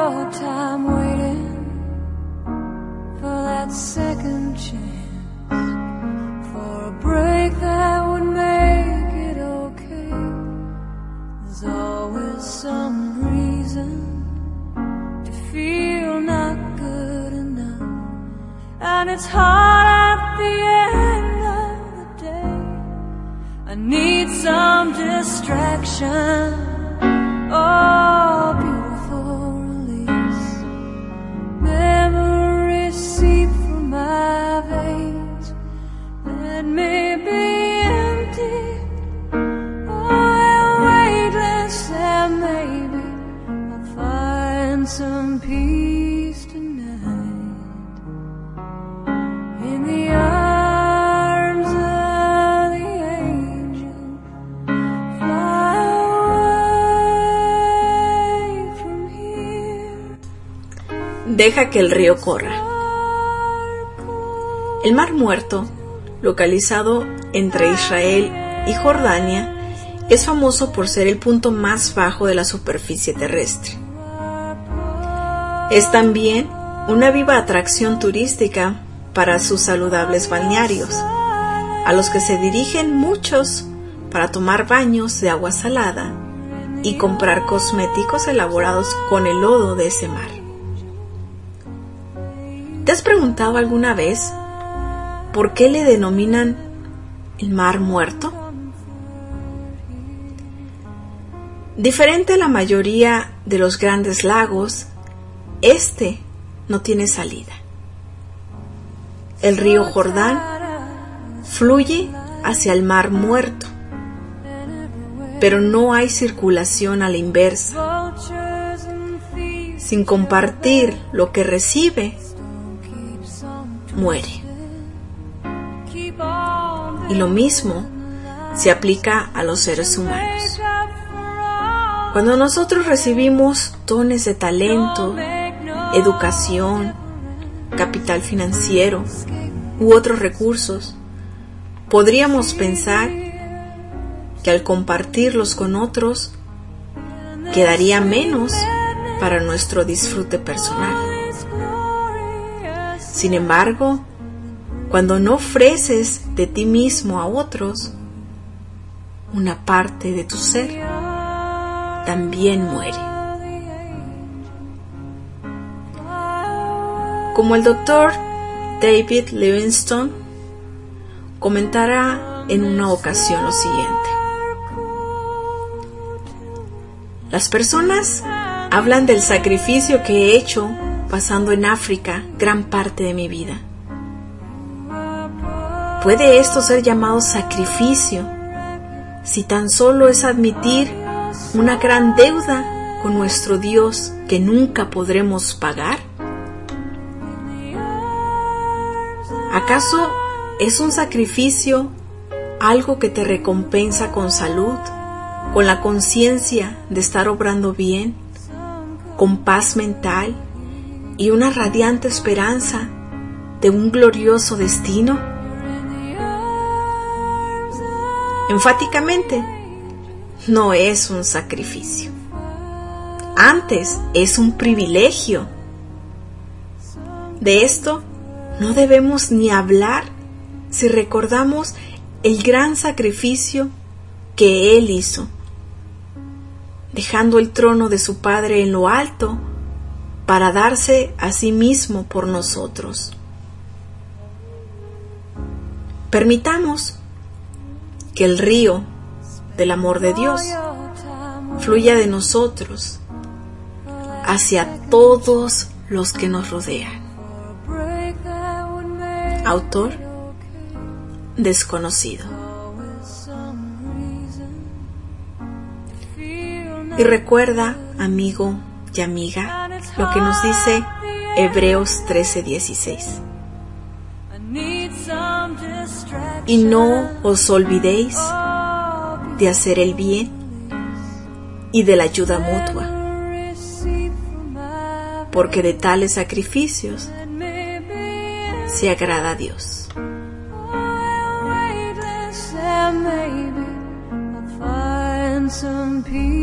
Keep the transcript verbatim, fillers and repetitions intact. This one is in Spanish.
your time waiting for that second chance, for a break that would make it okay. There's always some reason to feel not good enough, and it's hard at the end of the day. I need some distraction, oh beautiful release. Memories seep through my veins, let me be empty, oh weightless, and maybe I'll find some peace tonight in the arms of the angel. Fly away from here. Deja que el río corra. El Mar Muerto, localizado entre Israel y Jordania, es famoso por ser el punto más bajo de la superficie terrestre. Es también una viva atracción turística para sus saludables balnearios, a los que se dirigen muchos para tomar baños de agua salada y comprar cosméticos elaborados con el lodo de ese mar. ¿Te has preguntado alguna vez por qué le denominan el Mar Muerto? Diferente a la mayoría de los grandes lagos, este no tiene salida. El río Jordán fluye hacia el Mar Muerto, pero no hay circulación a la inversa. Sin compartir lo que recibe, muere. Y lo mismo se aplica a los seres humanos. Cuando nosotros recibimos dones de talento, educación, capital financiero u otros recursos, podríamos pensar que al compartirlos con otros quedaría menos para nuestro disfrute personal. Sin embargo, cuando no ofreces de ti mismo a otros, una parte de tu ser también muere. Como el doctor David Livingstone comentara en una ocasión lo siguiente: las personas hablan del sacrificio que he hecho pasando en África gran parte de mi vida. ¿Puede esto ser llamado sacrificio si tan solo es admitir una gran deuda con nuestro Dios que nunca podremos pagar? ¿Acaso es un sacrificio algo que te recompensa con salud, con la conciencia de estar obrando bien, con paz mental y una radiante esperanza de un glorioso destino? Enfáticamente, no es un sacrificio. Antes es un privilegio. De esto no debemos ni hablar si recordamos el gran sacrificio que Él hizo, dejando el trono de su Padre en lo alto para darse a sí mismo por nosotros. Permitamos que el río del amor de Dios fluya de nosotros hacia todos los que nos rodean. Autor desconocido. Y recuerda, amigo y amiga, lo que nos dice Hebreos trece dieciséis. Y no os olvidéis de hacer el bien y de la ayuda mutua, porque de tales sacrificios se agrada a Dios. Maybe I'll find some peace.